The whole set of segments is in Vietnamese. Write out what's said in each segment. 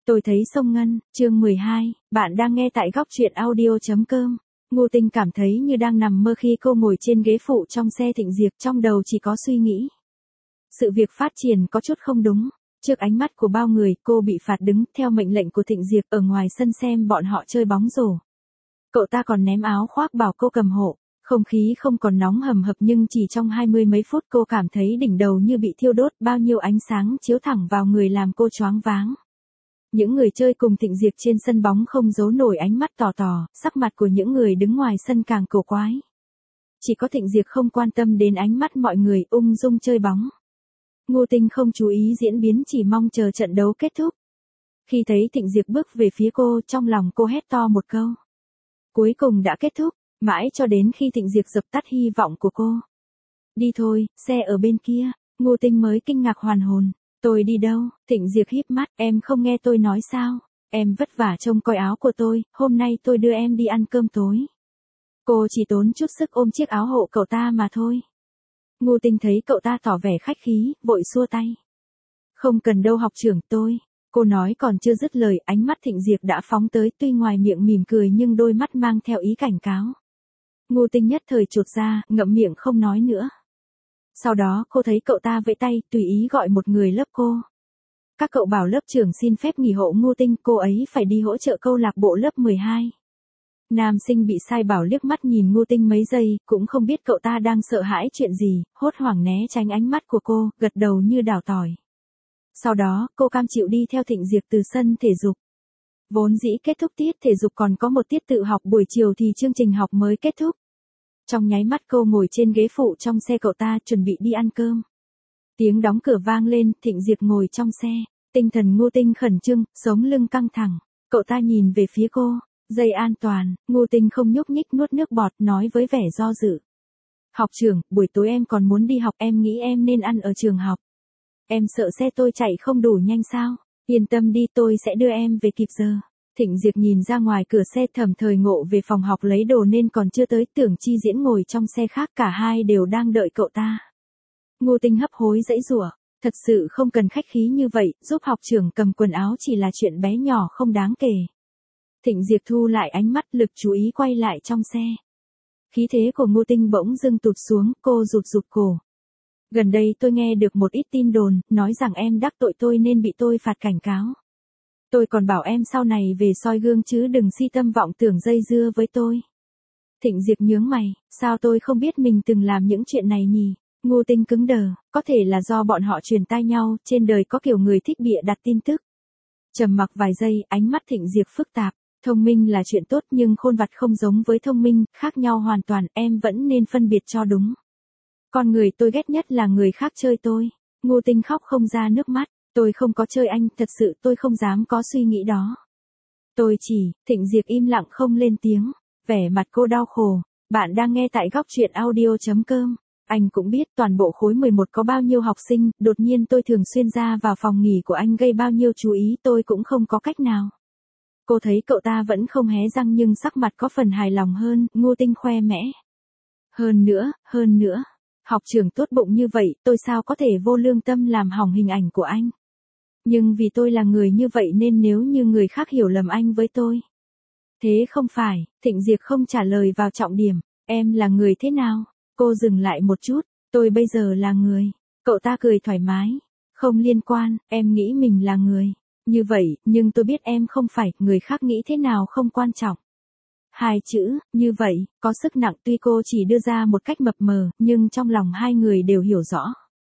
Tôi thấy sông Ngân, chương 12, bạn đang nghe tại góc truyện audio.com. Ngô Tinh cảm thấy như đang nằm mơ khi cô ngồi trên ghế phụ trong xe Thịnh Diệp, trong đầu chỉ có suy nghĩ. Sự việc phát triển có chút không đúng. Trước ánh mắt của bao người, cô bị phạt đứng theo mệnh lệnh của Thịnh Diệp ở ngoài sân xem bọn họ chơi bóng rổ. Cậu ta còn ném áo khoác bảo cô cầm hộ. Không khí không còn nóng hầm hập nhưng chỉ trong 20 mấy phút cô cảm thấy đỉnh đầu như bị thiêu đốt, bao nhiêu ánh sáng chiếu thẳng vào người làm cô choáng váng. Những người chơi cùng Thịnh Diệp trên sân bóng không giấu nổi ánh mắt tò tò, sắc mặt của những người đứng ngoài sân càng cổ quái. Chỉ có Thịnh Diệp không quan tâm đến ánh mắt mọi người, ung dung chơi bóng. Ngô Tinh không chú ý diễn biến, chỉ mong chờ trận đấu kết thúc. Khi thấy Thịnh Diệp bước về phía cô, trong lòng cô hét to một câu. Cuối cùng đã kết thúc, mãi cho đến khi Thịnh Diệp dập tắt hy vọng của cô. Đi thôi, xe ở bên kia. Ngô Tinh mới kinh ngạc hoàn hồn. Tôi đi đâu? Thịnh Diệp híp mắt, em không nghe tôi nói sao? Em vất vả trông coi áo của tôi, hôm nay tôi đưa em đi ăn cơm tối. Cô chỉ tốn chút sức ôm chiếc áo hộ cậu ta mà thôi. Ngô Tinh thấy cậu ta tỏ vẻ khách khí, vội xua tay. Không cần đâu học trưởng tôi. Cô nói còn chưa dứt lời, ánh mắt Thịnh Diệp đã phóng tới, tuy ngoài miệng mỉm cười nhưng đôi mắt mang theo ý cảnh cáo. Ngô Tinh nhất thời chột ra, ngậm miệng không nói nữa. Sau đó cô thấy cậu ta vẫy tay, tùy ý gọi một người lớp cô. Các cậu bảo lớp trưởng xin phép nghỉ hộ Ngô Tinh, cô ấy phải đi hỗ trợ câu lạc bộ lớp 12. Nam sinh bị sai bảo liếc mắt nhìn Ngô Tinh mấy giây, cũng không biết cậu ta đang sợ hãi chuyện gì, hốt hoảng né tránh ánh mắt của cô, gật đầu như đào tỏi. Sau đó, cô cam chịu đi theo Thịnh Diệp từ sân thể dục. Vốn dĩ kết thúc tiết thể dục còn có một tiết tự học buổi chiều thì chương trình học mới kết thúc. Trong nháy mắt cô ngồi trên ghế phụ trong xe cậu ta chuẩn bị đi ăn cơm. Tiếng đóng cửa vang lên, Thịnh Diệp ngồi trong xe, tinh thần Ngô Tinh khẩn trương, sống lưng căng thẳng. Cậu ta nhìn về phía cô, dây an toàn, Ngô Tinh không nhúc nhích nuốt nước bọt nói với vẻ do dự. Học trưởng, buổi tối em còn muốn đi học, em nghĩ em nên ăn ở trường học. Em sợ xe tôi chạy không đủ nhanh sao? Yên tâm đi, tôi sẽ đưa em về kịp giờ. Thịnh Diệp nhìn ra ngoài cửa xe, thầm thời ngộ về phòng học lấy đồ nên còn chưa tới, Tưởng Chi Diễn ngồi trong xe khác, cả hai đều đang đợi cậu ta. Ngô Tinh hấp hối giãy giụa, thật sự không cần khách khí như vậy, giúp học trưởng cầm quần áo chỉ là chuyện bé nhỏ không đáng kể. Thịnh Diệp thu lại ánh mắt, lực chú ý quay lại trong xe. Khí thế của Ngô Tinh bỗng dưng tụt xuống, cô rụt rụt cổ. Gần đây tôi nghe được một ít tin đồn, nói rằng em đắc tội tôi nên bị tôi phạt cảnh cáo. Tôi còn bảo em sau này về soi gương chứ đừng si tâm vọng tưởng dây dưa với tôi. Thịnh Diệp nhướng mày, sao tôi không biết mình từng làm những chuyện này nhỉ? Ngô Tinh cứng đờ, có thể là do bọn họ truyền tai nhau, trên đời có kiểu người thích bịa đặt tin tức. Trầm mặc vài giây, ánh mắt Thịnh Diệp phức tạp, thông minh là chuyện tốt nhưng khôn vặt không giống với thông minh, khác nhau hoàn toàn, em vẫn nên phân biệt cho đúng. Con người tôi ghét nhất là người khác chơi tôi. Ngô Tinh khóc không ra nước mắt. Tôi không có chơi anh, thật sự tôi không dám có suy nghĩ đó. Tôi chỉ, Thịnh Diệp im lặng không lên tiếng. Vẻ mặt cô đau khổ. Bạn đang nghe tại góc truyện audio.com. Anh cũng biết toàn bộ khối 11 có bao nhiêu học sinh, đột nhiên tôi thường xuyên ra vào phòng nghỉ của anh gây bao nhiêu chú ý, tôi cũng không có cách nào. Cô thấy cậu ta vẫn không hé răng nhưng sắc mặt có phần hài lòng hơn, Ngô Tinh khoe mẽ. Hơn nữa. Học trưởng tốt bụng như vậy, tôi sao có thể vô lương tâm làm hỏng hình ảnh của anh. Nhưng vì tôi là người như vậy nên nếu như người khác hiểu lầm anh với tôi. Thế không phải, Thịnh Diệp không trả lời vào trọng điểm, em là người thế nào? Cô dừng lại một chút, tôi bây giờ là người. Cậu ta cười thoải mái, không liên quan, em nghĩ mình là người. Như vậy, nhưng tôi biết em không phải, người khác nghĩ thế nào không quan trọng. Hai chữ, như vậy, có sức nặng tuy cô chỉ đưa ra một cách mập mờ, nhưng trong lòng hai người đều hiểu rõ.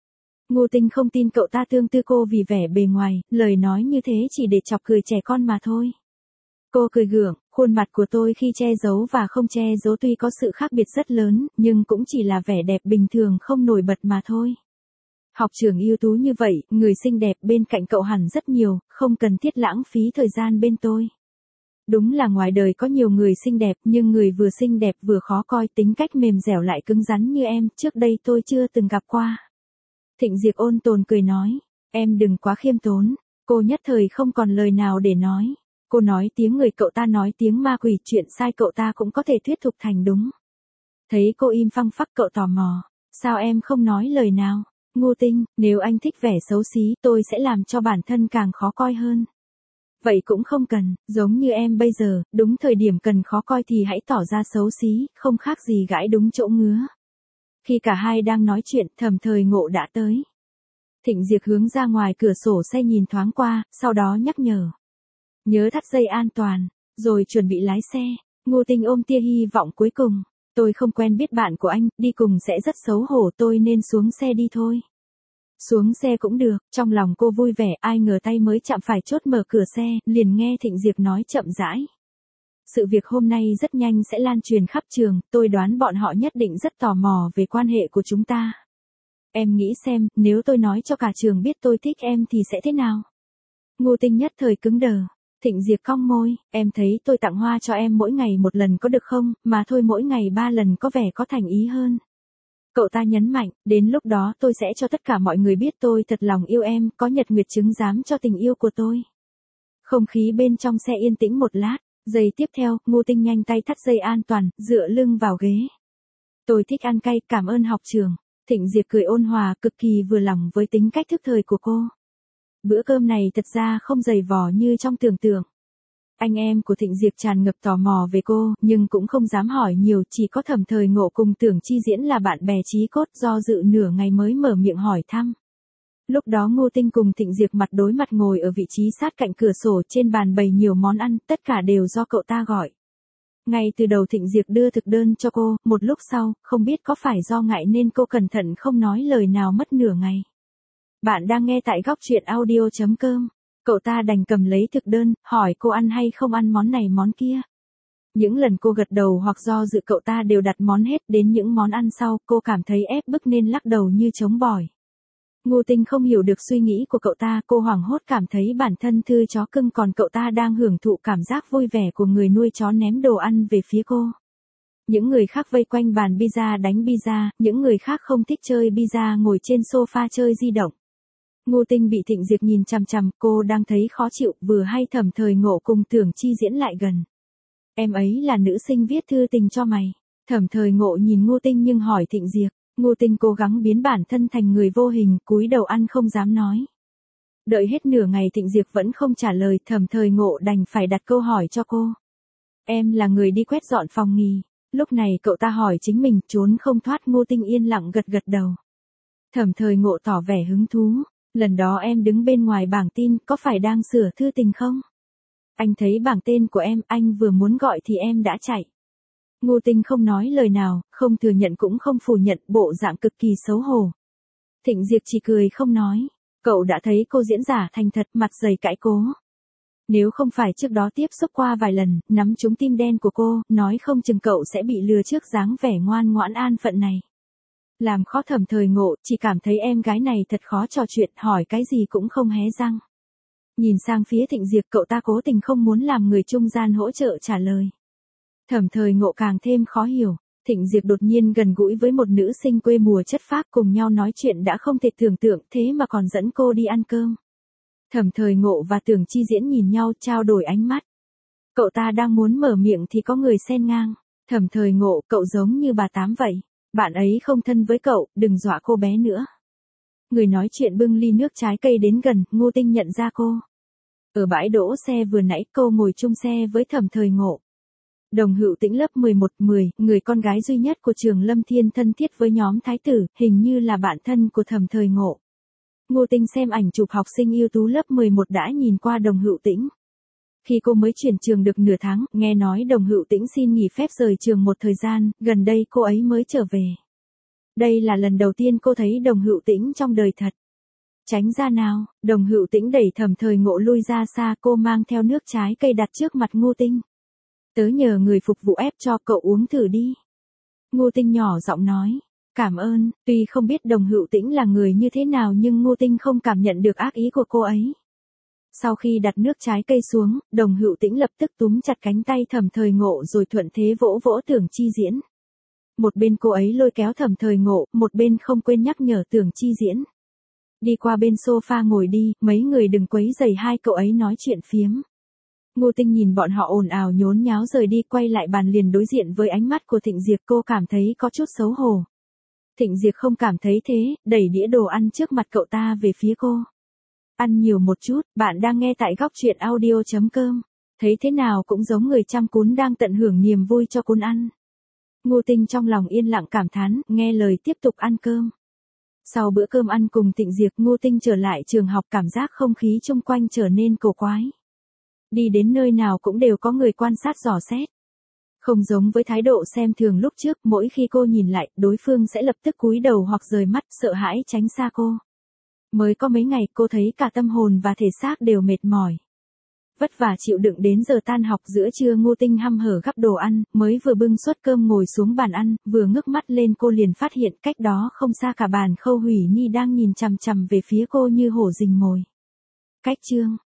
Ngô Tinh không tin cậu ta tương tư cô vì vẻ bề ngoài, lời nói như thế chỉ để chọc cười trẻ con mà thôi. Cô cười gượng, khuôn mặt của tôi khi che giấu và không che giấu tuy có sự khác biệt rất lớn, nhưng cũng chỉ là vẻ đẹp bình thường không nổi bật mà thôi. Học trưởng ưu tú như vậy, người xinh đẹp bên cạnh cậu hẳn rất nhiều, không cần thiết lãng phí thời gian bên tôi. Đúng là ngoài đời có nhiều người xinh đẹp nhưng người vừa xinh đẹp vừa khó coi, tính cách mềm dẻo lại cứng rắn như em, trước đây tôi chưa từng gặp qua. Thịnh Diệp ôn tồn cười nói, em đừng quá khiêm tốn. Cô nhất thời không còn lời nào để nói. Cô nói tiếng người, cậu ta nói tiếng ma quỷ, chuyện sai cậu ta cũng có thể thuyết phục thành đúng. Thấy cô im phăng phắc cậu tò mò, sao em không nói lời nào? Ngô Tinh, nếu anh thích vẻ xấu xí tôi sẽ làm cho bản thân càng khó coi hơn. Vậy cũng không cần, giống như em bây giờ, đúng thời điểm cần khó coi thì hãy tỏ ra xấu xí, không khác gì gãi đúng chỗ ngứa. Khi cả hai đang nói chuyện, Thẩm Thời Ngộ đã tới. Thịnh Diệp hướng ra ngoài cửa sổ xe nhìn thoáng qua, sau đó nhắc nhở. Nhớ thắt dây an toàn, rồi chuẩn bị lái xe. Ngô Tinh ôm tia hy vọng cuối cùng. Tôi không quen biết bạn của anh, đi cùng sẽ rất xấu hổ, tôi nên xuống xe đi thôi. Xuống xe cũng được, trong lòng cô vui vẻ, ai ngờ tay mới chạm phải chốt mở cửa xe, liền nghe Thịnh Diệp nói chậm rãi. Sự việc hôm nay rất nhanh sẽ lan truyền khắp trường, tôi đoán bọn họ nhất định rất tò mò về quan hệ của chúng ta. Em nghĩ xem, nếu tôi nói cho cả trường biết tôi thích em thì sẽ thế nào? Ngô Tinh nhất thời cứng đờ. Thịnh Diệp cong môi, em thấy tôi tặng hoa cho em mỗi ngày một lần có được không, mà thôi mỗi ngày 3 lần có vẻ có thành ý hơn. Cậu ta nhấn mạnh, đến lúc đó tôi sẽ cho tất cả mọi người biết tôi thật lòng yêu em, có nhật nguyệt chứng giám cho tình yêu của tôi. Không khí bên trong xe yên tĩnh một lát, giây tiếp theo, Ngô Tinh nhanh tay thắt dây an toàn, dựa lưng vào ghế. Tôi thích ăn cay, cảm ơn học trường. Thịnh Diệp cười ôn hòa, cực kỳ vừa lòng với tính cách thức thời của cô. Bữa cơm này thật ra không dày vò như trong tưởng tượng. Anh em của Thịnh Diệp tràn ngập tò mò về cô, nhưng cũng không dám hỏi nhiều, chỉ có Thẩm Thời Ngộ cùng Tưởng Chi Diễn là bạn bè chí cốt, do dự nửa ngày mới mở miệng hỏi thăm. Lúc đó Ngô Tinh cùng Thịnh Diệp mặt đối mặt ngồi ở vị trí sát cạnh cửa sổ, trên bàn bày nhiều món ăn, tất cả đều do cậu ta gọi. Ngay từ đầu Thịnh Diệp đưa thực đơn cho cô, một lúc sau, không biết có phải do ngại nên cô cẩn thận không nói lời nào mất nửa ngày. Bạn đang nghe tại góc truyện audio.com. Cậu ta đành cầm lấy thực đơn, hỏi cô ăn hay không ăn món này món kia. Những lần cô gật đầu hoặc do dự cậu ta đều đặt món hết, đến những món ăn sau, cô cảm thấy ép bức nên lắc đầu như trống bỏi. Ngô Tinh không hiểu được suy nghĩ của cậu ta, cô hoảng hốt cảm thấy bản thân thư chó cưng, còn cậu ta đang hưởng thụ cảm giác vui vẻ của người nuôi chó ném đồ ăn về phía cô. Những người khác vây quanh bàn pizza đánh pizza, những người khác không thích chơi pizza ngồi trên sofa chơi di động. Ngô Tinh bị Thịnh Diệp nhìn chằm chằm, cô đang thấy khó chịu, vừa hay Thẩm Thời Ngộ cùng Tưởng Chi Diễn lại gần. Em ấy là nữ sinh viết thư tình cho mày. Thẩm Thời Ngộ nhìn Ngô Tinh nhưng hỏi Thịnh Diệp. Ngô Tinh cố gắng biến bản thân thành người vô hình, cúi đầu ăn không dám nói. Đợi hết nửa ngày Thịnh Diệp vẫn không trả lời, Thẩm Thời Ngộ đành phải đặt câu hỏi cho cô. Em là người đi quét dọn phòng nghỉ. Lúc này cậu ta hỏi chính mình, trốn không thoát. Ngô Tinh yên lặng gật gật đầu. Thẩm Thời Ngộ tỏ vẻ hứng thú. Lần đó em đứng bên ngoài bảng tin, có phải đang sửa thư tình không? Anh thấy bảng tên của em, anh vừa muốn gọi thì em đã chạy. Ngô Tinh không nói lời nào, không thừa nhận cũng không phủ nhận, bộ dạng cực kỳ xấu hổ. Thịnh Diệp chỉ cười không nói. Cậu đã thấy cô diễn giả thành thật, mặt dày cãi cố. Nếu không phải trước đó tiếp xúc qua vài lần, nắm trúng tim đen của cô, nói không chừng cậu sẽ bị lừa trước dáng vẻ ngoan ngoãn an phận này. Làm khó Thẩm Thời Ngộ, chỉ cảm thấy em gái này thật khó trò chuyện, hỏi cái gì cũng không hé răng. Nhìn sang phía Thịnh Diệp, cậu ta cố tình không muốn làm người trung gian hỗ trợ trả lời. Thẩm Thời Ngộ càng thêm khó hiểu. Thịnh Diệp đột nhiên gần gũi với một nữ sinh quê mùa chất phác, cùng nhau nói chuyện đã không thể tưởng tượng, thế mà còn dẫn cô đi ăn cơm. Thẩm Thời Ngộ và Tưởng Chi Diễn nhìn nhau trao đổi ánh mắt. Cậu ta đang muốn mở miệng thì có người xen ngang. Thẩm Thời Ngộ, cậu giống như bà Tám vậy. Bạn ấy không thân với cậu, đừng dọa cô bé nữa. Người nói chuyện bưng ly nước trái cây đến gần, Ngô Tinh nhận ra cô. Ở bãi đỗ xe vừa nãy cô ngồi chung xe với Thẩm Thời Ngộ. Đồng Hữu Tĩnh lớp 11-10, người con gái duy nhất của trường Lâm Thiên thân thiết với nhóm thái tử, hình như là bạn thân của Thẩm Thời Ngộ. Ngô Tinh xem ảnh chụp học sinh ưu tú lớp 11 đã nhìn qua Đồng Hữu Tĩnh. Khi cô mới chuyển trường được nửa tháng, nghe nói Đồng Hữu Tĩnh xin nghỉ phép rời trường một thời gian, gần đây cô ấy mới trở về. Đây là lần đầu tiên cô thấy Đồng Hữu Tĩnh trong đời thật. Tránh ra nào, Đồng Hữu Tĩnh đẩy Thẩm Thời Ngộ lui ra xa, cô mang theo nước trái cây đặt trước mặt Ngô Tinh. Tớ nhờ người phục vụ ép cho, cậu uống thử đi. Ngô Tinh nhỏ giọng nói. Cảm ơn, tuy không biết Đồng Hữu Tĩnh là người như thế nào nhưng Ngô Tinh không cảm nhận được ác ý của cô ấy. Sau khi đặt nước trái cây xuống, Đồng Hữu Tĩnh lập tức túm chặt cánh tay Thẩm Thời Ngộ rồi thuận thế vỗ vỗ Tưởng Chi Diễn. Một bên cô ấy lôi kéo Thẩm Thời Ngộ, một bên không quên nhắc nhở Tưởng Chi Diễn. Đi qua bên sofa ngồi đi, mấy người đừng quấy rầy hai cậu ấy nói chuyện phiếm. Ngô Tinh nhìn bọn họ ồn ào nhốn nháo rời đi, quay lại bàn liền đối diện với ánh mắt của Thịnh Diệp, cô cảm thấy có chút xấu hổ. Thịnh Diệp không cảm thấy thế, đẩy đĩa đồ ăn trước mặt cậu ta về phía cô. Ăn nhiều một chút, bạn đang nghe tại góc chuyện audio.com. Thấy thế nào cũng giống người chăm cún đang tận hưởng niềm vui cho cún ăn. Ngô Tinh trong lòng yên lặng cảm thán, nghe lời tiếp tục ăn cơm. Sau bữa cơm ăn cùng Tịnh Diệp, Ngô Tinh trở lại trường học, cảm giác không khí chung quanh trở nên cổ quái. Đi đến nơi nào cũng đều có người quan sát dò xét. Không giống với thái độ xem thường lúc trước, mỗi khi cô nhìn lại, đối phương sẽ lập tức cúi đầu hoặc rời mắt, sợ hãi tránh xa cô. Mới có mấy ngày, cô thấy cả tâm hồn và thể xác đều mệt mỏi. Vất vả chịu đựng đến giờ tan học. Giữa trưa Ngô Tinh hăm hở gắp đồ ăn, mới vừa bưng suất cơm ngồi xuống bàn ăn, vừa ngước mắt lên cô liền phát hiện cách đó không xa cả bàn Khâu Hủy Nhi đang nhìn chằm chằm về phía cô như hổ rình mồi. Cách chương